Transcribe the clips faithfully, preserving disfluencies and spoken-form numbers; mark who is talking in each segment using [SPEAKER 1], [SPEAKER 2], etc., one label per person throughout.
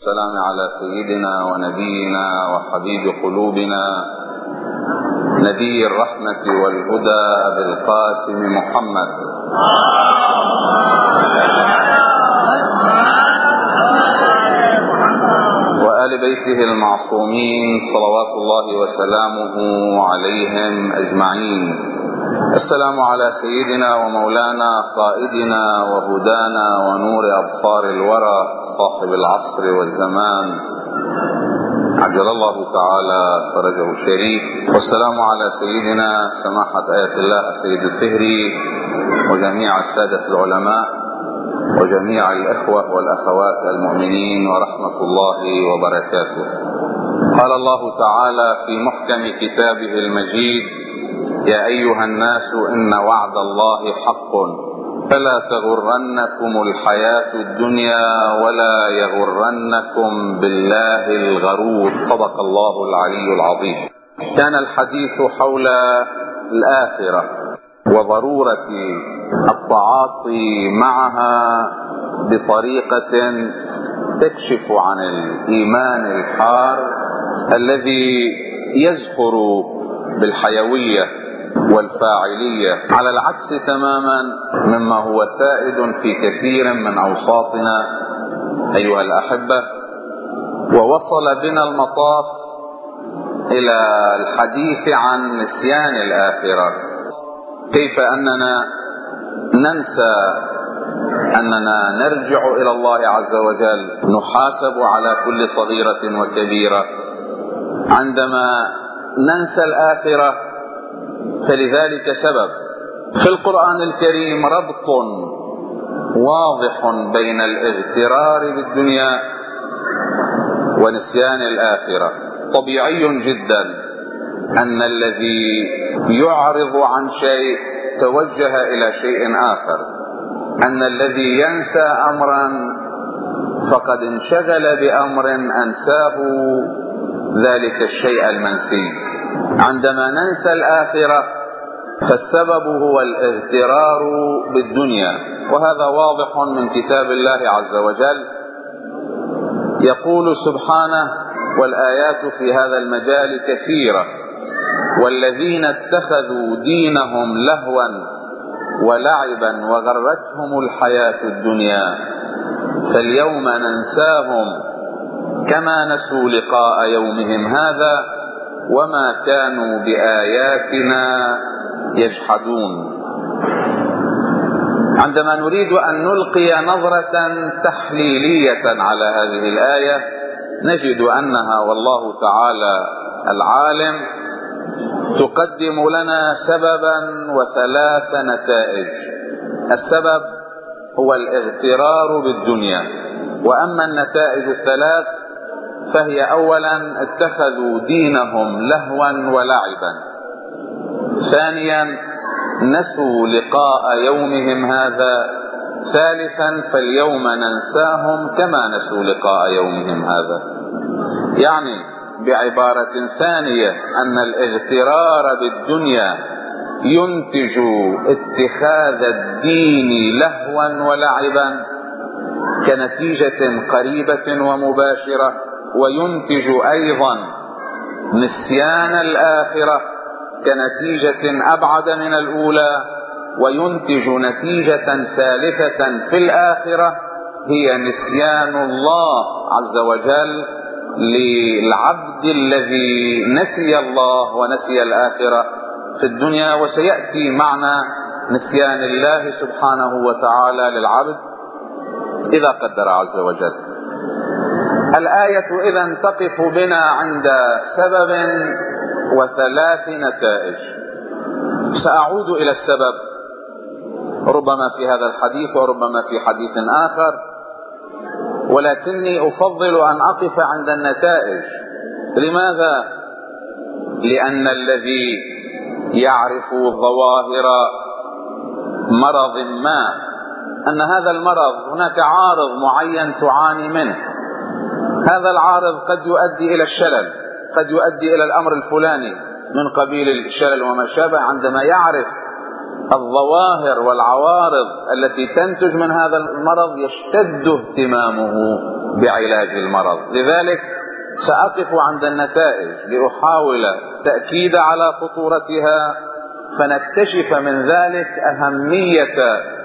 [SPEAKER 1] السلام على سيدنا ونبينا وحبيب قلوبنا نبي الرحمة والهدى أبي القاسم محمد وآل بيته المعصومين صلوات الله وسلامه عليهم أجمعين. السلام على سيدنا ومولانا قائدنا وهدانا ونور أبصار الورى صاحب العصر والزمان عجل الله تعالى فرجه الشريف. والسلام على سيدنا سماحة آية الله السيد الفهري وجميع السادة العلماء وجميع الإخوة والأخوات المؤمنين ورحمة الله وبركاته. قال الله تعالى في محكم كتابه المجيد: يا أيها الناس إن وعد الله حق فلا تغرنكم الحياة الدنيا ولا يغرنكم بالله الغرور. صدق الله العلي العظيم. كان الحديث حول الآخرة وضرورة التعاطي معها بطريقة تكشف عن الإيمان الحار الذي يزخر بالحيوية والفاعلية، على العكس تماما مما هو سائد في كثير من أوساطنا أيها الأحبة. ووصل بنا المطاف إلى الحديث عن نسيان الآخرة، كيف أننا ننسى أننا نرجع إلى الله عز وجل، نحاسب على كل صغيرة وكبيرة. عندما ننسى الآخرة فلذلك سبب في القرآن الكريم ربط واضح بين الاغترار بالدنيا ونسيان الآخرة. طبيعي جدا أن الذي يعرض عن شيء توجه إلى شيء آخر، أن الذي ينسى أمرا فقد انشغل بأمر أنساه ذلك الشيء المنسي. عندما ننسى الآخرة فالسبب هو الاغترار بالدنيا، وهذا واضح من كتاب الله عز وجل. يقول سبحانه: والآيات في هذا المجال كثيرة والذين اتخذوا دينهم لهوا ولعبا وغرتهم الحياة الدنيا فاليوم ننساهم كما نسوا لقاء يومهم هذا وما كانوا بآياتنا يجحدون. عندما نريد أن نلقي نظرة تحليلية على هذه الآية نجد أنها والله تعالى العالم تقدم لنا سببا وثلاث نتائج. السبب هو الاغترار بالدنيا، وأما النتائج الثلاث فهي: أولا اتخذوا دينهم لهوا ولعبا، ثانيا نسوا لقاء يومهم هذا، ثالثا فاليوم ننساهم كما نسوا لقاء يومهم هذا. يعني بعبارة ثانية أن الاغترار بالدنيا ينتج اتخاذ الدين لهوا ولعبا كنتيجة قريبة ومباشرة، وينتج أيضا نسيان الآخرة كنتيجة أبعد من الأولى، وينتج نتيجة ثالثة في الآخرة هي نسيان الله عز وجل للعبد الذي نسي الله ونسي الآخرة في الدنيا. وسيأتي معنى نسيان الله سبحانه وتعالى للعبد إذا قدر عز وجل. الآية إذن تقف بنا عند سبب وثلاث نتائج. سأعود إلى السبب ربما في هذا الحديث وربما في حديث آخر، ولكني أفضل أن أقف عند النتائج. لماذا؟ لأن الذي يعرف ظواهر مرض ما، أن هذا المرض هناك عارض معين تعاني منه، هذا العارض قد يؤدي إلى الشلل، قد يؤدي إلى الأمر الفلاني من قبيل الشلل وما شابه. عندما يعرف الظواهر والعوارض التي تنتج من هذا المرض يشتد اهتمامه بعلاج المرض. لذلك سأقف عند النتائج لأحاول تأكيد على خطورتها، فنكتشف من ذلك أهمية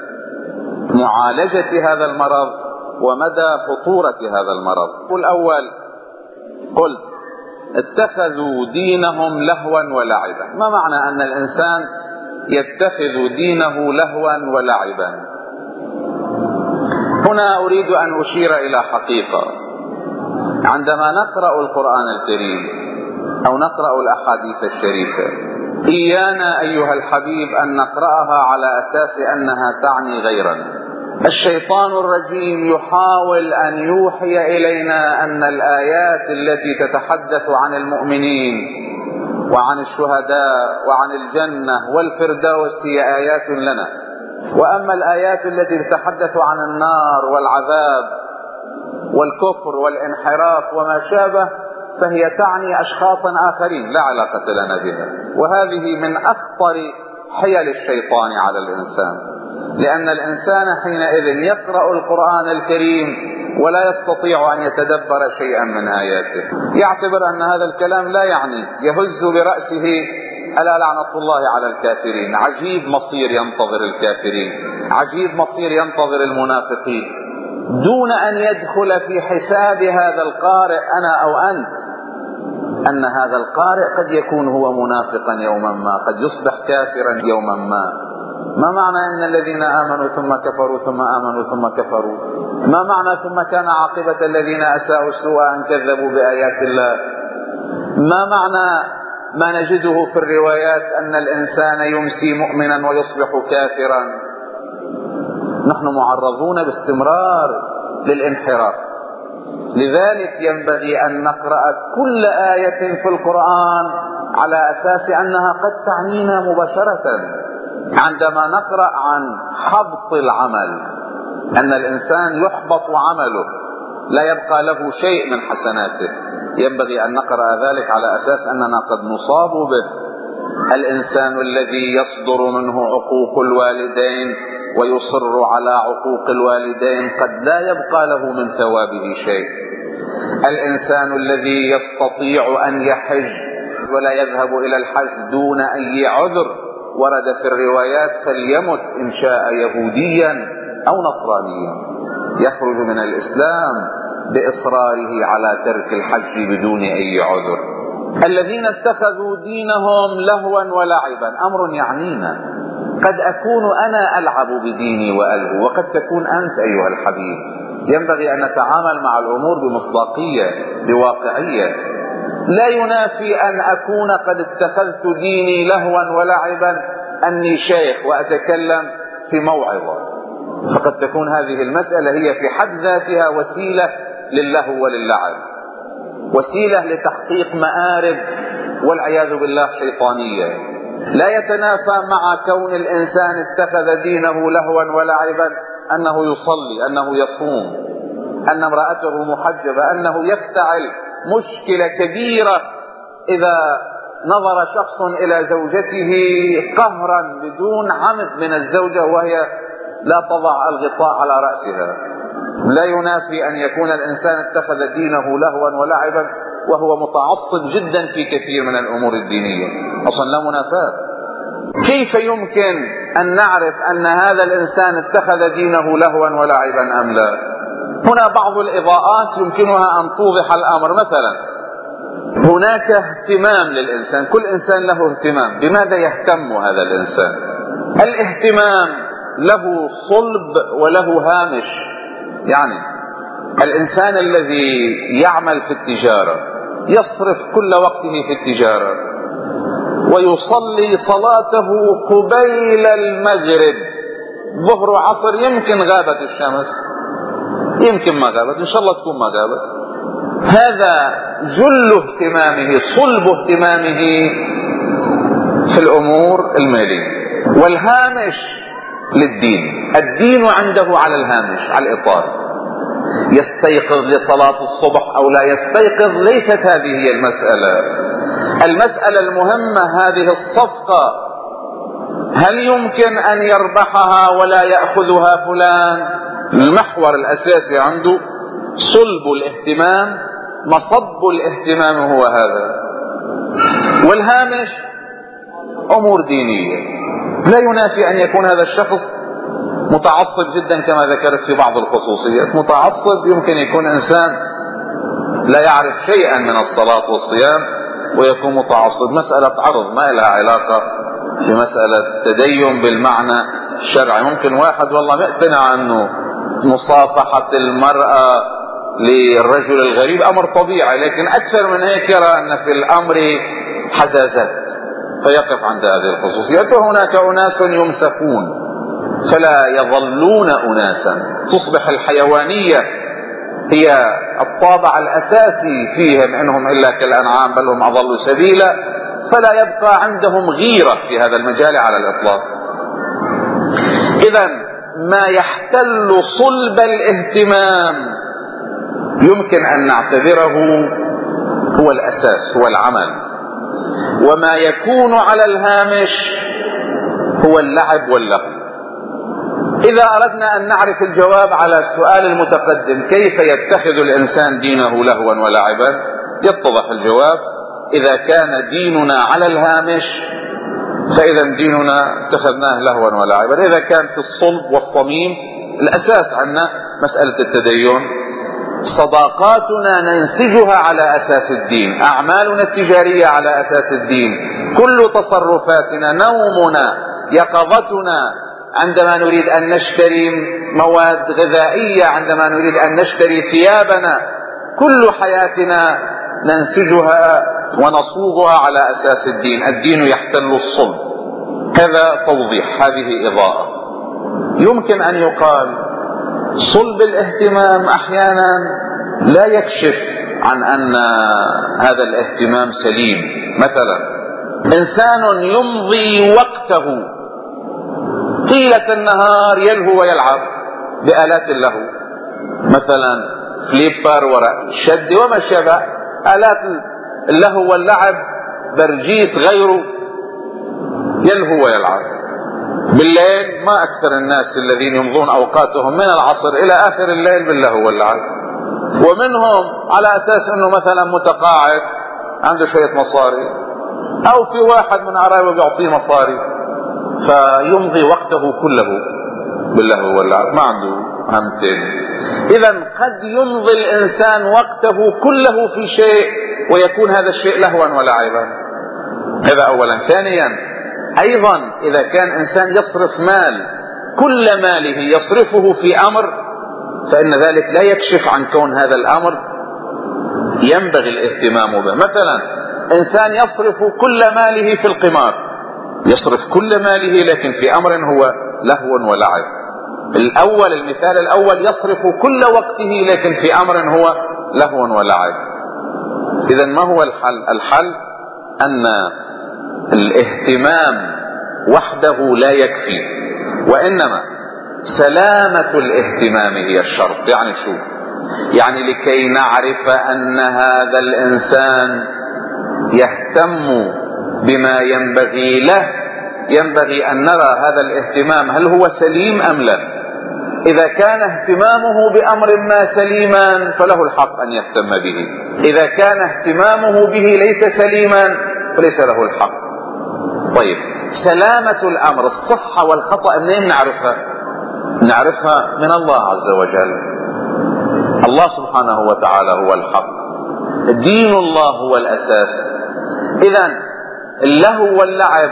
[SPEAKER 1] معالجة هذا المرض ومدى خطورة هذا المرض. الأول قلت اتخذوا دينهم لهوا ولعبا. ما معنى أن الإنسان يتخذ دينه لهوا ولعبا؟ هنا أريد أن أشير إلى حقيقة. عندما نقرأ القرآن الكريم أو نقرأ الأحاديث الشريفة، إيانا أيها الحبيب أن نقرأها على أساس أنها تعني غيرنا. الشيطان الرجيم يحاول أن يوحي إلينا أن الآيات التي تتحدث عن المؤمنين وعن الشهداء وعن الجنة والفردوس هي آيات لنا، وأما الآيات التي تتحدث عن النار والعذاب والكفر والانحراف وما شابه فهي تعني أشخاصا آخرين لا علاقة لنا بها. وهذه من أخطر حيل الشيطان على الإنسان، لأن الإنسان حينئذ يقرأ القرآن الكريم ولا يستطيع أن يتدبر شيئا من آياته، يعتبر أن هذا الكلام لا يعني، يهز برأسه ألا لعنة الله على الكافرين. عجيب مصير ينتظر الكافرين، عجيب مصير ينتظر المنافقين، دون أن يدخل في حساب هذا القارئ أنا أو أنت أن هذا القارئ قد يكون هو منافقا يوما ما، قد يصبح كافرا يوما ما. ما معنى أن الذين آمنوا ثم كفروا ثم آمنوا ثم كفروا؟ ما معنى ثم كان عاقبة الذين أساءوا السوء أن كذبوا بآيات الله؟ ما معنى ما نجده في الروايات أن الإنسان يمسي مؤمنا ويصبح كافرا؟ نحن معرضون باستمرار للانحراف. لذلك ينبغي أن نقرأ كل آية في القرآن على أساس أنها قد تعنينا مباشرة. عندما نقرأ عن حبط العمل، أن الإنسان يحبط عمله لا يبقى له شيء من حسناته، ينبغي أن نقرأ ذلك على أساس أننا قد نصاب به. الإنسان الذي يصدر منه عقوق الوالدين ويصر على عقوق الوالدين قد لا يبقى له من ثوابه شيء. الإنسان الذي يستطيع أن يحج ولا يذهب إلى الحج دون أي عذر، ورد في الروايات فليمت إن شاء يهوديا أو نصرانيا، يخرج من الإسلام بإصراره على ترك الحج بدون أي عذر. الذين اتخذوا دينهم لهوا ولعبا أمر يعنينا. قد أكون أنا ألعب بديني وألهو، وقد تكون أنت أيها الحبيب. ينبغي أن نتعامل مع الأمور بمصداقية بواقعية. لا ينافي أن أكون قد اتخذت ديني لهوا ولعبا أني شيخ وأتكلم في موعظة، فقد تكون هذه المسألة هي في حد ذاتها وسيلة للهو وللعب، وسيلة لتحقيق مآرب والعياذ بالله شيطانية. لا يتنافى مع كون الإنسان اتخذ دينه لهوا ولعبا أنه يصلي، أنه يصوم، أن امرأته محجبة، أنه يفتعل مشكلة كبيرة إذا نظر شخص إلى زوجته قهرا بدون عمد من الزوجة وهي لا تضع الغطاء على رأسها. لا ينافي أن يكون الإنسان اتخذ دينه لهوا ولعبا وهو متعصب جدا في كثير من الأمور الدينية، أصلا لا منافاة. كيف يمكن أن نعرف أن هذا الإنسان اتخذ دينه لهوا ولعبا أم لا؟ هنا بعض الإضاءات يمكنها أن توضح الأمر. مثلا هناك اهتمام للإنسان، كل إنسان له اهتمام. بماذا يهتم هذا الإنسان؟ الاهتمام له صلب وله هامش. يعني الإنسان الذي يعمل في التجارة يصرف كل وقته في التجارة ويصلي صلاته قبيل المغرب، ظهر وعصر، يمكن غابت الشمس يمكن ما غابت، إن شاء الله تكون ما غابت. هذا جل اهتمامه، صلب اهتمامه في الأمور المالية. والهامش للدين، الدين عنده على الهامش، على الإطار. يستيقظ لصلاة الصبح أو لا يستيقظ، ليست هذه هي المسألة. المسألة المهمة هذه الصفقة، هل يمكن أن يربحها ولا يأخذها فلان؟ المحور الأساسي عنده صلب الاهتمام، مصب الاهتمام هو هذا. والهامش أمور دينية، لا ينافي أن يكون هذا الشخص متعصب جدا كما ذكرت في بعض الخصوصيات. متعصب يمكن يكون إنسان لا يعرف شيئا من الصلاة والصيام ويكون متعصب. مسألة عرض ما لها علاقة بمسألة تدين بالمعنى الشرعي. ممكن واحد والله مقتنع أنه مصافحة المرأة للرجل الغريب أمر طبيعي، لكن أكثر من هيك يرى أن في الأمر حزازات فيقف عند هذه الخصوصيات. وهناك أناس يمسكون فلا يظلون أناسا، تصبح الحيوانية هي الطابع الأساسي فيهم، إنهم إلا كالأنعام بل هم أضل سبيلا، فلا يبقى عندهم غيرة في هذا المجال على الإطلاق. إذن ما يحتل صلب الاهتمام يمكن أن نعتبره هو الأساس، هو العمل. وما يكون على الهامش هو اللعب واللهو. إذا أردنا أن نعرف الجواب على السؤال المتقدم كيف يتخذ الإنسان دينه لهوا ولعبا، يتضح الجواب. إذا كان ديننا على الهامش فإذا ديننا اتخذناه لهوا ولعبا. إذا كان في الصلب والصميم الأساس عنا مسألة التدين، صداقاتنا ننسجها على أساس الدين، أعمالنا التجارية على أساس الدين، كل تصرفاتنا، نومنا، يقظتنا، عندما نريد أن نشتري مواد غذائية، عندما نريد أن نشتري ثيابنا، كل حياتنا ننسجها ونصوغها على أساس الدين. الدين يحتل الصلب. هذا توضيح، هذه إضاءة. يمكن أن يقال صلب الاهتمام أحيانا لا يكشف عن أن هذا الاهتمام سليم. مثلا إنسان يمضي وقته طيلة النهار يلهو ويلعب بآلات اللهو، مثلا فليبر، ورق الشد وما شابه، آلات اللهو واللعب، برجيس، غيره، يلهو ويلعب بالليل. ما أكثر الناس الذين يمضون أوقاتهم من العصر إلى آخر الليل باللهو واللعب. ومنهم على أساس أنه مثلا متقاعد عنده شوية مصاري، أو في واحد من قرايبه بيعطيه مصاري فيمضي وقته كله باللهو واللعب، ما عنده همتين. إذا قد يمضي الإنسان وقته كله في شيء ويكون هذا الشيء لهوا ولعبا. هذا أولا. ثانيا أيضا إذا كان إنسان يصرف مال، كل ماله يصرفه في أمر، فإن ذلك لا يكشف عن كون هذا الأمر ينبغي الاهتمام به. مثلا إنسان يصرف كل ماله في القمار، يصرف كل ماله لكن في أمر هو لهو ولعب. الأول، المثال الأول، يصرف كل وقته لكن في أمر هو لهو ولعب. إذا ما هو الحل؟ الحل أن الاهتمام وحده لا يكفي، وإنما سلامة الاهتمام هي الشرط. يعني شو؟ يعني لكي نعرف أن هذا الإنسان يهتم بما ينبغي له ينبغي أن نرى هذا الاهتمام هل هو سليم أم لا. إذا كان اهتمامه بأمر ما سليما فله الحق أن يهتم به، إذا كان اهتمامه به ليس سليما فليس له الحق. طيب، سلامة الأمر، الصحة والخطأ منين نعرفها؟ نعرفها من الله عز وجل. الله سبحانه وتعالى هو الحق، دين الله هو الأساس. إذن اللهو واللعب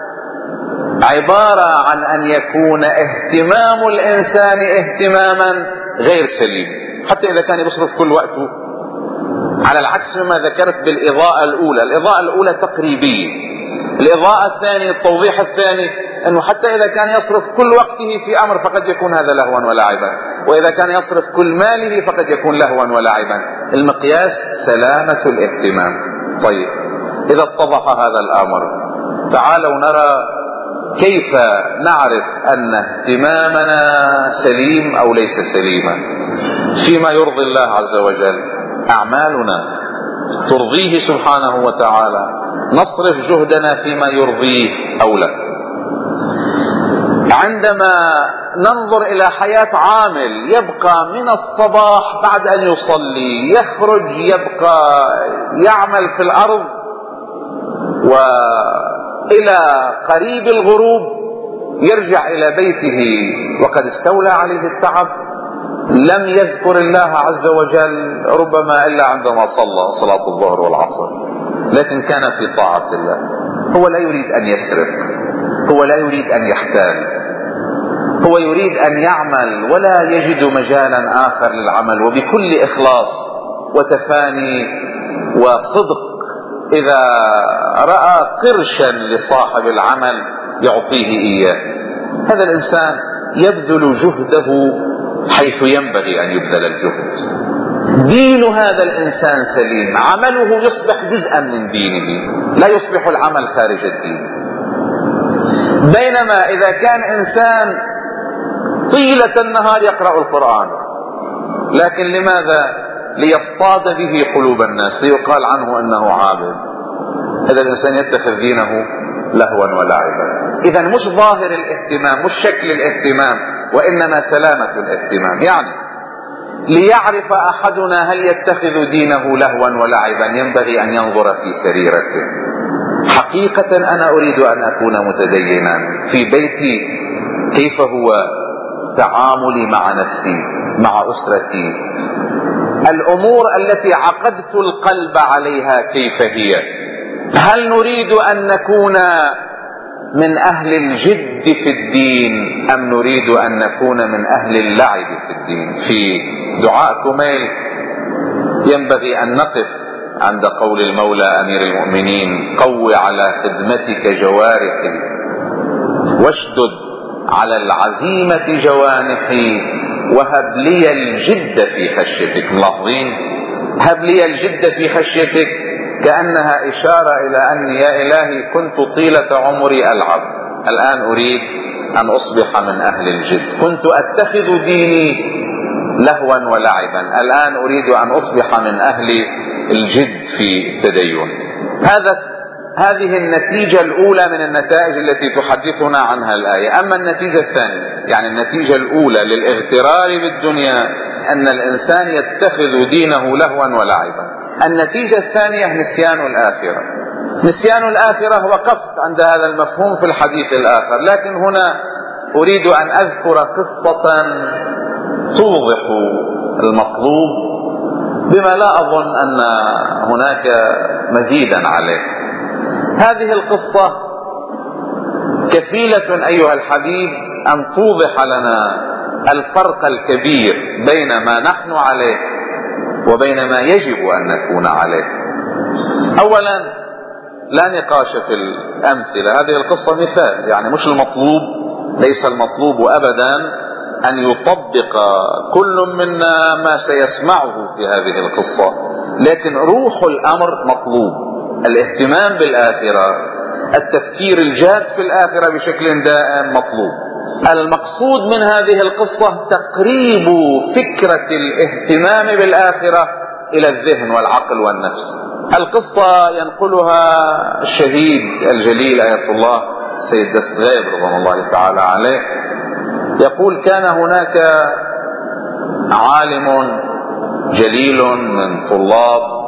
[SPEAKER 1] عبارة عن أن يكون اهتمام الإنسان اهتماما غير سليم، حتى إذا كان يصرف كل وقته، على العكس مما ذكرت بالإضاءة الأولى. الإضاءة الأولى تقريبية، الإضاءة الثانية، التوضيح الثاني، أنه حتى إذا كان يصرف كل وقته في أمر فقد يكون هذا لهوا ولعبا، وإذا كان يصرف كل ماله فقد يكون لهوا ولعبا. المقياس سلامة الاهتمام. طيب، إذا اتضح هذا الأمر تعالوا نرى كيف نعرف أن اهتمامنا سليم أو ليس سليما فيما يرضي الله عز وجل. أعمالنا ترضيه سبحانه وتعالى، نصرف جهدنا فيما يرضيه أو لا. عندما ننظر إلى حياة عامل يبقى من الصباح بعد أن يصلي يخرج يبقى يعمل في الأرض وإلى قريب الغروب يرجع إلى بيته وقد استولى عليه التعب، لم يذكر الله عز وجل ربما إلا عندما صلى صلاة الظهر والعصر، لكن كان في طاعة الله. هو لا يريد أن يسرق، هو لا يريد أن يحتال، هو يريد أن يعمل ولا يجد مجالا آخر للعمل، وبكل إخلاص وتفاني وصدق إذا رأى قرشا لصاحب العمل يعطيه إياه. هذا الإنسان يبذل جهده حيث ينبغي أن يبذل الجهد. دين هذا الإنسان سليم، عمله يصبح جزءا من دينه، لا يصبح العمل خارج الدين. بينما إذا كان إنسان طيلة النهار يقرأ القرآن، لكن لماذا؟ ليصطاد به قلوب الناس، ليقال عنه أنه عابد. هذا الإنسان يتخذ دينه لهوا ولعبا. إذا مش ظاهر الاهتمام، مش شكل الاهتمام، وإنما سلامة الاهتمام. يعني ليعرف أحدنا هل يتخذ دينه لهوا ولعبا ينبغي أن ينظر في سريرته. حقيقة أنا أريد أن أكون متدينا في بيتي، كيف هو تعاملي مع نفسي مع أسرتي؟ الأمور التي عقدت القلب عليها كيف هي؟ هل نريد أن نكون من أهل الجد في الدين أم نريد أن نكون من أهل اللعب في الدين؟ في دعاء كميل ينبغي أن نقف عند قول المولى أمير المؤمنين: قو على خدمتك جوارحي واشدد على العزيمة جوانحي وهب لي الجد في خشيتك. ملاحظين؟ هب لي الجد في خشيتك، كأنها إشارة إلى أن يا إلهي كنت طيلة عمري ألعب، الآن أريد أن أصبح من أهل الجد. كنت أتخذ ديني لهوا ولعبا، الآن أريد أن أصبح من أهل الجد في التدين. هذا هذه النتيجة الأولى من النتائج التي تحدثنا عنها الآية. أما النتيجة الثانية، يعني النتيجة الأولى للاغترار بالدنيا أن الإنسان يتخذ دينه لهوا ولعبا. النتيجة الثانية نسيان الآخرة. نسيان الآخرة، وقفت عند هذا المفهوم في الحديث الآخر، لكن هنا أريد أن أذكر قصة توضح المطلوب بما لا أظن أن هناك مزيدا عليه. هذه القصة كفيلة أيها الحبيب أن توضح لنا الفرق الكبير بين ما نحن عليه وبين ما يجب أن نكون عليه. أولا، لا نقاش في الأمثلة، هذه القصة مثال، يعني مش المطلوب، ليس المطلوب أبدا أن يطبق كل منا ما سيسمعه في هذه القصة، لكن روح الأمر مطلوب. الاهتمام بالآخرة، التفكير الجاد في الآخرة بشكل دائم مطلوب. المقصود من هذه القصة تقريب فكرة الاهتمام بالآخرة إلى الذهن والعقل والنفس. القصة ينقلها الشهيد الجليل آية الله سيد دستغيب رضوان الله تعالى عليه، يقول: كان هناك عالم جليل من طلاب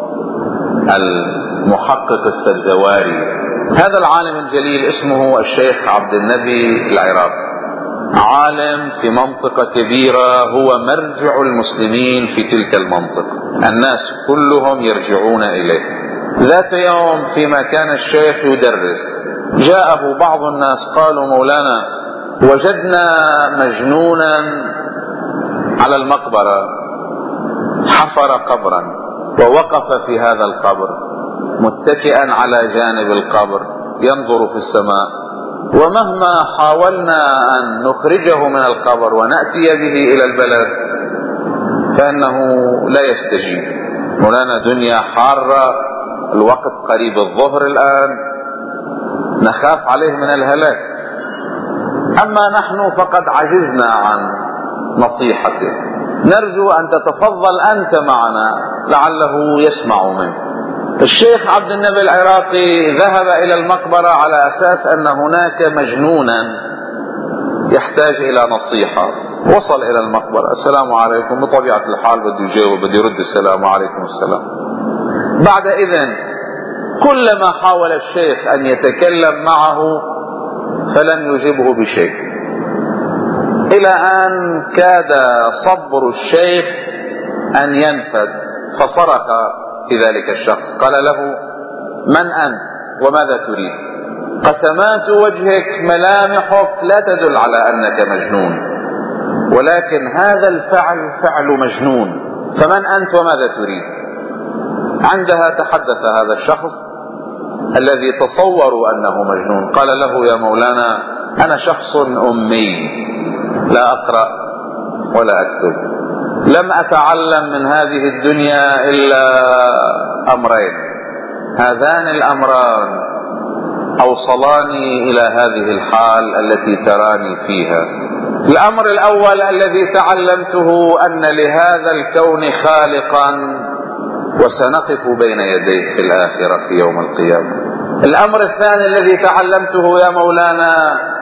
[SPEAKER 1] المحقق السبزواري. هذا العالم الجليل اسمه الشيخ عبد النبي العراقي، عالم في منطقة كبيرة، هو مرجع المسلمين في تلك المنطقة، الناس كلهم يرجعون إليه. ذات يوم فيما كان الشيخ يدرس جاءه بعض الناس قالوا: مولانا، وجدنا مجنونا على المقبرة، حفر قبرا ووقف في هذا القبر متكئا على جانب القبر ينظر في السماء، ومهما حاولنا أن نخرجه من القبر ونأتي به إلى البلد فإنه لا يستجيب. مولانا دنيا حارة، الوقت قريب الظهر الآن، نخاف عليه من الهلاك، أما نحن فقد عجزنا عن نصيحته، نرجو أن تتفضل أنت معنا لعله يسمع منه. الشيخ عبد النبي العراقي ذهب إلى المقبرة على أساس أن هناك مجنونا يحتاج إلى نصيحة. وصل إلى المقبرة، السلام عليكم، بطبيعة الحال بده يجاوب، بده يرد السلام عليكم السلام. بعد إذن كلما حاول الشيخ أن يتكلم معه فلم يجبه بشيء، إلى أن كاد صبر الشيخ أن ينفد، فصرخ في ذلك الشخص قال له: من أنت وماذا تريد؟ قسمات وجهك ملامحك لا تدل على أنك مجنون، ولكن هذا الفعل فعل مجنون، فمن أنت وماذا تريد؟ عندها تحدث هذا الشخص الذي تصوروا أنه مجنون، قال له: يا مولانا أنا شخص أمي لا أقرأ ولا أكتب، لم أتعلم من هذه الدنيا إلا أمرين، هذان الأمران أوصلاني إلى هذه الحال التي تراني فيها. الأمر الأول الذي تعلمته أن لهذا الكون خالقا وسنقف بين يديه في الآخرة في يوم القيامة. الأمر الثاني الذي تعلمته يا مولانا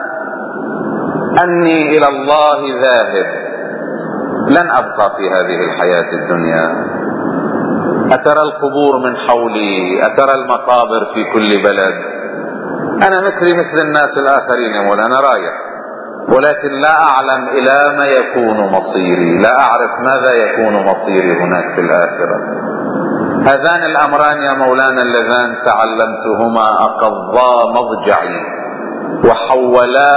[SPEAKER 1] أني إلى الله ذاهب، لن أبقى في هذه الحياة الدنيا. أترى القبور من حولي، أترى المقابر في كل بلد، أنا مثلي مثل الناس الآخرين يا مولانا رايح، ولكن لا أعلم إلى ما يكون مصيري، لا أعرف ماذا يكون مصيري هناك في الآخرة. هذان الأمران يا مولانا اللذان تعلمتهما أقضى مضجعي وحولا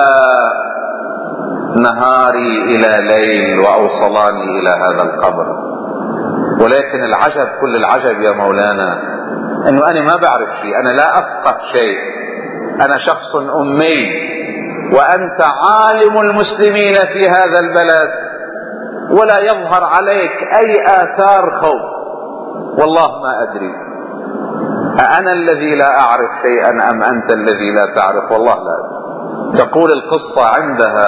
[SPEAKER 1] نهاري إلى ليل وأوصلاني إلى هذا القبر. ولكن العجب كل العجب يا مولانا أنه أنا ما بعرف شيء، أنا لا أفقه شيء، أنا شخص أمي، وأنت عالم المسلمين في هذا البلد ولا يظهر عليك أي آثار خوف. والله ما أدري أأنا الذي لا أعرف شيئا أم أنت الذي لا تعرف؟ والله لا أدري. تقول القصة عندها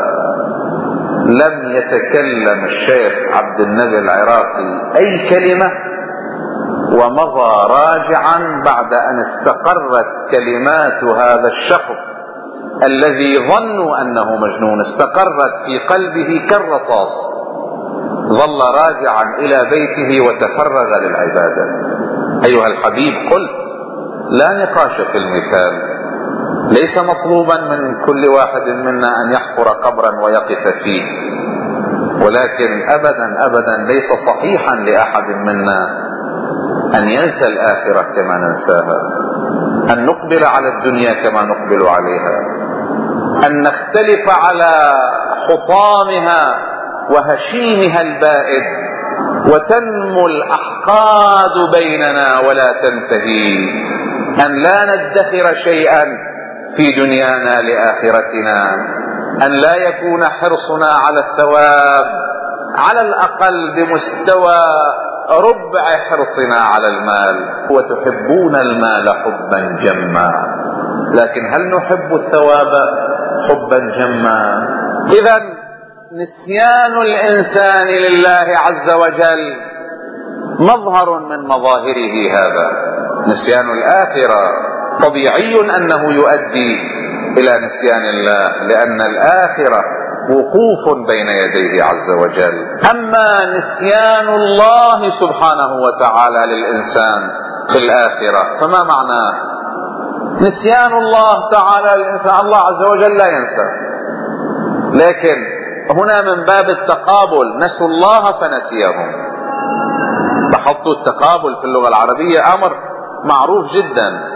[SPEAKER 1] لم يتكلم الشيخ عبد النبي العراقي أي كلمة ومضى راجعا بعد أن استقرت كلمات هذا الشخص الذي ظنوا أنه مجنون، استقرت في قلبه كالرصاص، ظل راجعا إلى بيته وتفرغ للعبادة. أيها الحبيب قلت لا نقاش في المثال، ليس مطلوبا من كل واحد منا أن يحفر قبرا ويقف فيه، ولكن أبدا أبدا ليس صحيحا لأحد منا أن ينسى الآخرة كما ننساها، أن نقبل على الدنيا كما نقبل عليها، أن نختلف على حطامها وهشيمها البائد، وتنمو الأحقاد بيننا ولا تنتهي، أن لا ندخر شيئا في دنيانا لآخرتنا، أن لا يكون حرصنا على الثواب على الأقل بمستوى ربع حرصنا على المال. وتحبون المال حبا جما، لكن هل نحب الثواب حبا جما؟ إذن نسيان الإنسان لله عز وجل مظهر من مظاهره هذا. نسيان الآخرة طبيعي أنه يؤدي إلى نسيان الله، لأن الآخرة وقوف بين يديه عز وجل. أما نسيان الله سبحانه وتعالى للإنسان في الآخرة فما معناه؟ نسيان الله تعالى للإنسان، الله عز وجل لا ينسى، لكن هنا من باب التقابل نسوا الله فنسيهم. لاحظتوا التقابل في اللغة العربية أمر معروف جدا،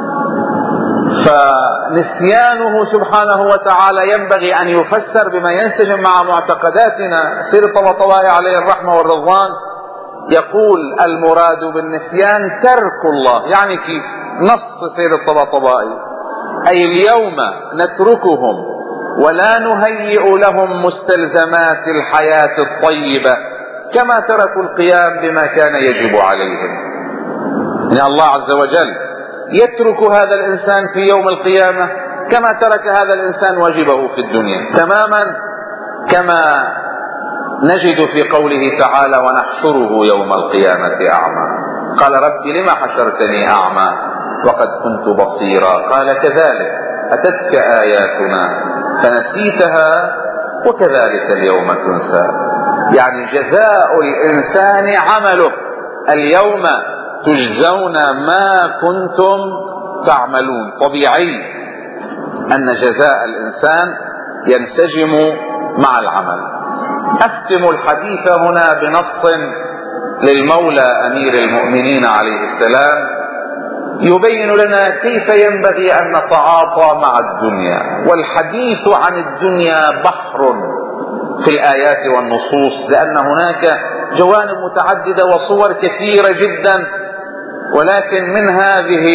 [SPEAKER 1] فنسيانه سبحانه وتعالى ينبغي أن يفسر بما ينسجم مع معتقداتنا. سيد الطباطبائي عليه الرحمة والرضوان يقول المراد بالنسيان ترك الله، يعني كيف؟ نص سيد الطباطبائي أي اليوم نتركهم ولا نهيئ لهم مستلزمات الحياة الطيبة كما تركوا القيام بما كان يجب عليهم. يعني الله عز وجل يترك هذا الإنسان في يوم القيامة كما ترك هذا الإنسان واجبه في الدنيا، تماما كما نجد في قوله تعالى ونحشره يوم القيامة أعمى. قال رب لما حشرتني أعمى وقد كنت بصيرا؟ قال كذلك أتتك آياتنا فنسيتها وكذلك اليوم تنسى. يعني جزاء الإنسان عمله، اليوم تجزون ما كنتم تعملون. طبيعي أن جزاء الإنسان ينسجم مع العمل. أختم الحديث هنا بنص للمولى أمير المؤمنين عليه السلام يبين لنا كيف ينبغي أن نتعاطى مع الدنيا. والحديث عن الدنيا بحر في الآيات والنصوص، لأن هناك جوانب متعددة وصور كثيرة جدا، ولكن من هذه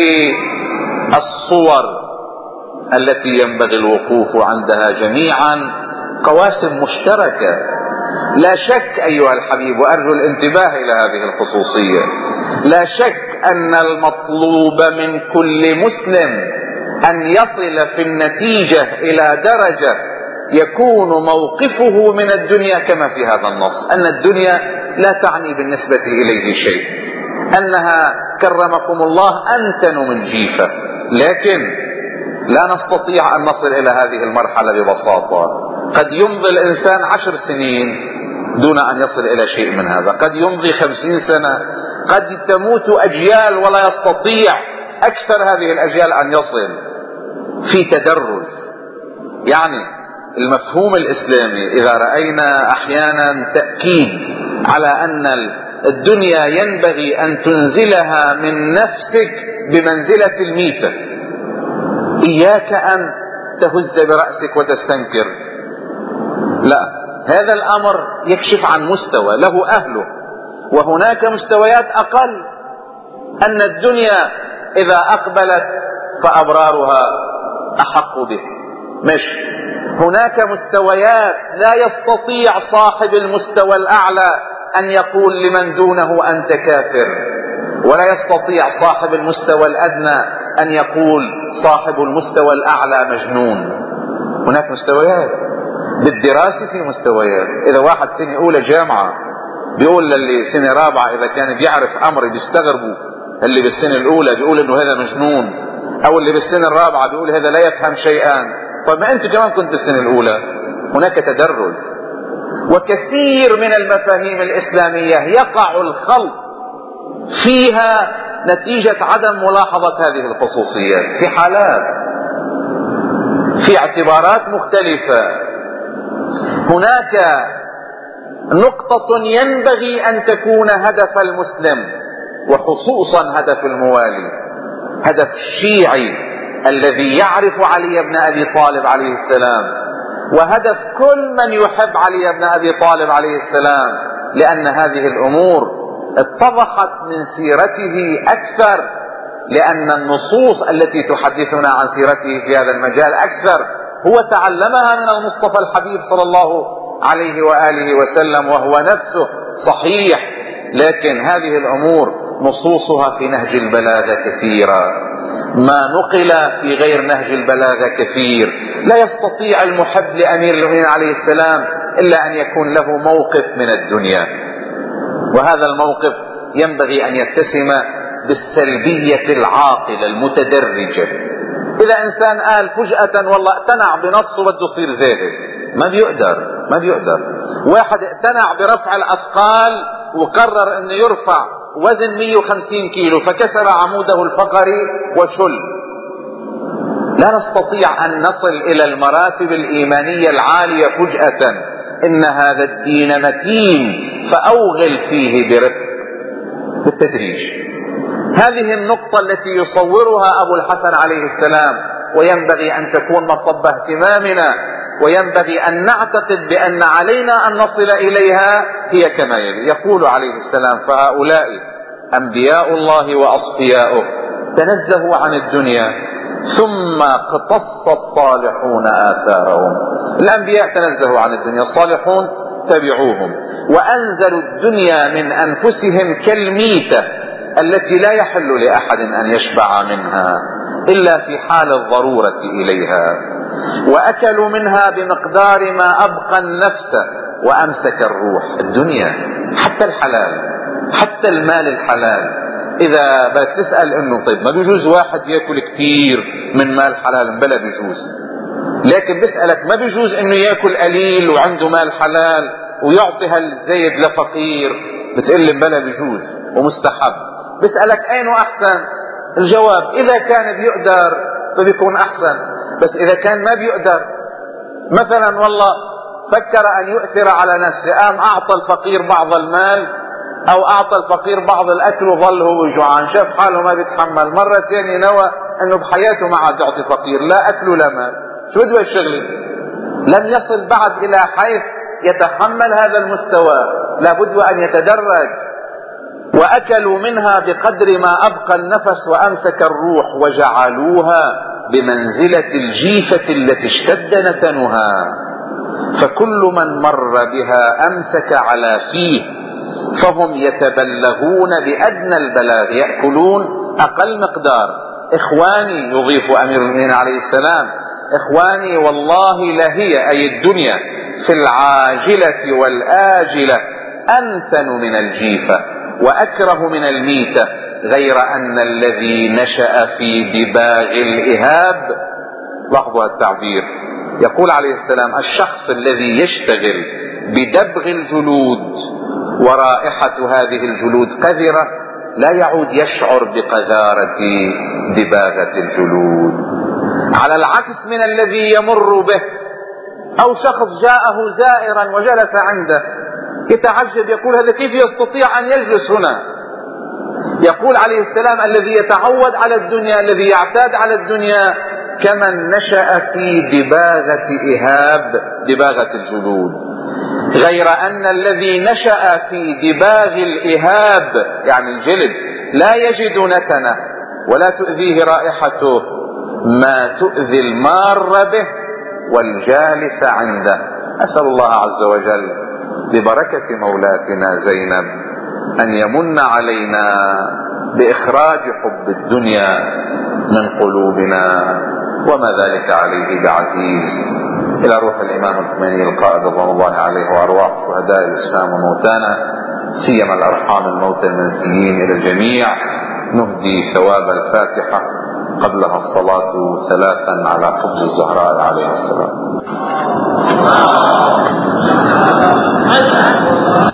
[SPEAKER 1] الصور التي ينبغي الوقوف عندها جميعا قواسم مشتركة. لا شك أيها الحبيب، وأرجو الانتباه إلى هذه الخصوصية، لا شك أن المطلوب من كل مسلم أن يصل في النتيجة إلى درجة يكون موقفه من الدنيا كما في هذا النص، أن الدنيا لا تعني بالنسبة إليه شيء، أنها كرمكم الله أنتن من جيفة. لكن لا نستطيع أن نصل إلى هذه المرحلة ببساطة. قد يمضي الإنسان عشر سنين دون أن يصل إلى شيء من هذا، قد يمضي خمسين سنة، قد تموت أجيال ولا يستطيع أكثر هذه الأجيال أن يصل. في تدرج. يعني المفهوم الإسلامي إذا رأينا أحيانا تأكيد على أن الدنيا ينبغي أن تنزلها من نفسك بمنزلة الميتة، إياك أن تهز برأسك وتستنكر، لا، هذا الأمر يكشف عن مستوى له أهله، وهناك مستويات أقل. أن الدنيا إذا أقبلت فأبرارها أحق به، مش هناك مستويات لا يستطيع صاحب المستوى الأعلى أن يقول لمن دونه أنت كافر، ولا يستطيع صاحب المستوى الأدنى أن يقول صاحب المستوى الأعلى مجنون. هناك مستويات. بالدراسة في مستويات. إذا واحد سنة أولى جامعة بيقول للي سنة رابعة إذا كان بيعرف أمر بيستغربوا، اللي بالسنة الأولى بيقول إنه هذا مجنون، أو اللي بالسنة الرابعة بيقول هذا لا يفهم شيئا. طيب ما أنت كمان كنت بالسنة الأولى. هناك تدرج. وكثير من المفاهيم الإسلامية يقع الخلط فيها نتيجة عدم ملاحظة هذه الخصوصيات في حالات، في اعتبارات مختلفة. هناك نقطة ينبغي أن تكون هدف المسلم، وخصوصا هدف الموالي، هدف الشيعي الذي يعرف علي بن أبي طالب عليه السلام، وهدف كل من يحب علي بن أبي طالب عليه السلام، لأن هذه الأمور اتضحت من سيرته أكثر، لأن النصوص التي تحدثنا عن سيرته في هذا المجال أكثر هو تعلمها من المصطفى الحبيب صلى الله عليه وآله وسلم، وهو نفسه صحيح. لكن هذه الأمور نصوصها في نهج البلاغة كثيرة، ما نقل في غير نهج البلاغة كثير. لا يستطيع المحب لأمير المؤمنين عليه السلام إلا أن يكون له موقف من الدنيا، وهذا الموقف ينبغي أن يتسم بالسلبية العاقلة المتدرجة. إذا إنسان قال فجأة والله اقتنع بنصه بده يصير زاهد، ما بيقدر ما بيقدر. واحد اقتنع برفع الأثقال وقرر أنه يرفع وزن مئة وخمسين كيلو فكسر عموده الفقري وشل. لا نستطيع أن نصل إلى المراتب الإيمانية العالية فجأة. إن هذا الدين متين فأوغل فيه برفق، بالتدريج. هذه النقطة التي يصورها أبو الحسن عليه السلام، وينبغي أن تكون مصب اهتمامنا، وينبغي أن نعتقد بأن علينا أن نصل إليها هي كما يلي. يقول عليه السلام: فهؤلاء أنبياء الله وأصفياؤه تنزهوا عن الدنيا ثم اقتص الصالحون آثارهم. الأنبياء تنزهوا عن الدنيا، الصالحون تبعوهم، وأنزلوا الدنيا من أنفسهم كالميتة التي لا يحل لأحد أن يشبع منها إلا في حال الضرورة إليها، وأكلوا منها بمقدار ما أبقى النفس وأمسك الروح. الدنيا حتى الحلال، حتى المال الحلال، إذا بدك تسأل إنه طيب ما بيجوز واحد يأكل كتير من مال حلال؟ بلا بيجوز. لكن بسألك ما بيجوز انه ياكل قليل وعنده مال حلال ويعطي هالزيد لفقير، بتقول لي بلا بيجوز ومستحب. بسألك اين احسن؟ الجواب اذا كان بيقدر فبيكون احسن، بس اذا كان ما بيقدر، مثلا والله فكر ان يؤثر على نفسه، قام اعطى الفقير بعض المال او اعطى الفقير بعض الاكل وظل هو جوعان، شاف حاله ما بيتحمل، مرة ثانية نوى انه بحياته ما عاد يعطي فقير لا اكل ولا مال، شو بده الشغله؟ لم يصل بعد الى حيث يتحمل هذا المستوى، لابد ان يتدرج. واكلوا منها بقدر ما ابقى النفس وامسك الروح، وجعلوها بمنزلة الجيفة التي اشتد نتنها، فكل من مر بها امسك على فيه، فهم يتبلغون بادنى البلاغ، يأكلون اقل مقدار. اخواني، يضيف امير المؤمنين عليه السلام، اخواني والله لهي اي الدنيا في العاجلة والاجلة انتن من الجيفة واكره من الميتة، غير ان الذي نشأ في دباغ الاهاب، لاحظوا التعبير، يقول عليه السلام الشخص الذي يشتغل بدبغ الجلود ورائحة هذه الجلود قذرة لا يعود يشعر بقذارة دباغة الجلود، على العكس من الذي يمر به. او شخص جاءه زائرا وجلس عنده يتعجب، يقول هذا كيف يستطيع ان يجلس هنا؟ يقول عليه السلام الذي يتعود على الدنيا، الذي يعتاد على الدنيا، كمن نشأ في دباغة إهاب، دباغة الجلود، غير أن الذي نشأ في دباغ الإهاب يعني الجلد لا يجد نتنه ولا تؤذيه رائحته ما تؤذي المار به والجالس عنده. أسأل الله عز وجل ببركة مولاتنا زينب أن يمن علينا بإخراج حب الدنيا من قلوبنا، وما ذلك عليه بعزيز. إلى روح الإمام الخميني القائد رضوان الله عليه وأرواح شهداء الإسلام وموتانا، سيما الأرحام الموتى المنسيين، إلى الجميع نهدي ثواب الفاتحة قبلها الصلاة ثلاثا على قبض الزهراء عليه السلام.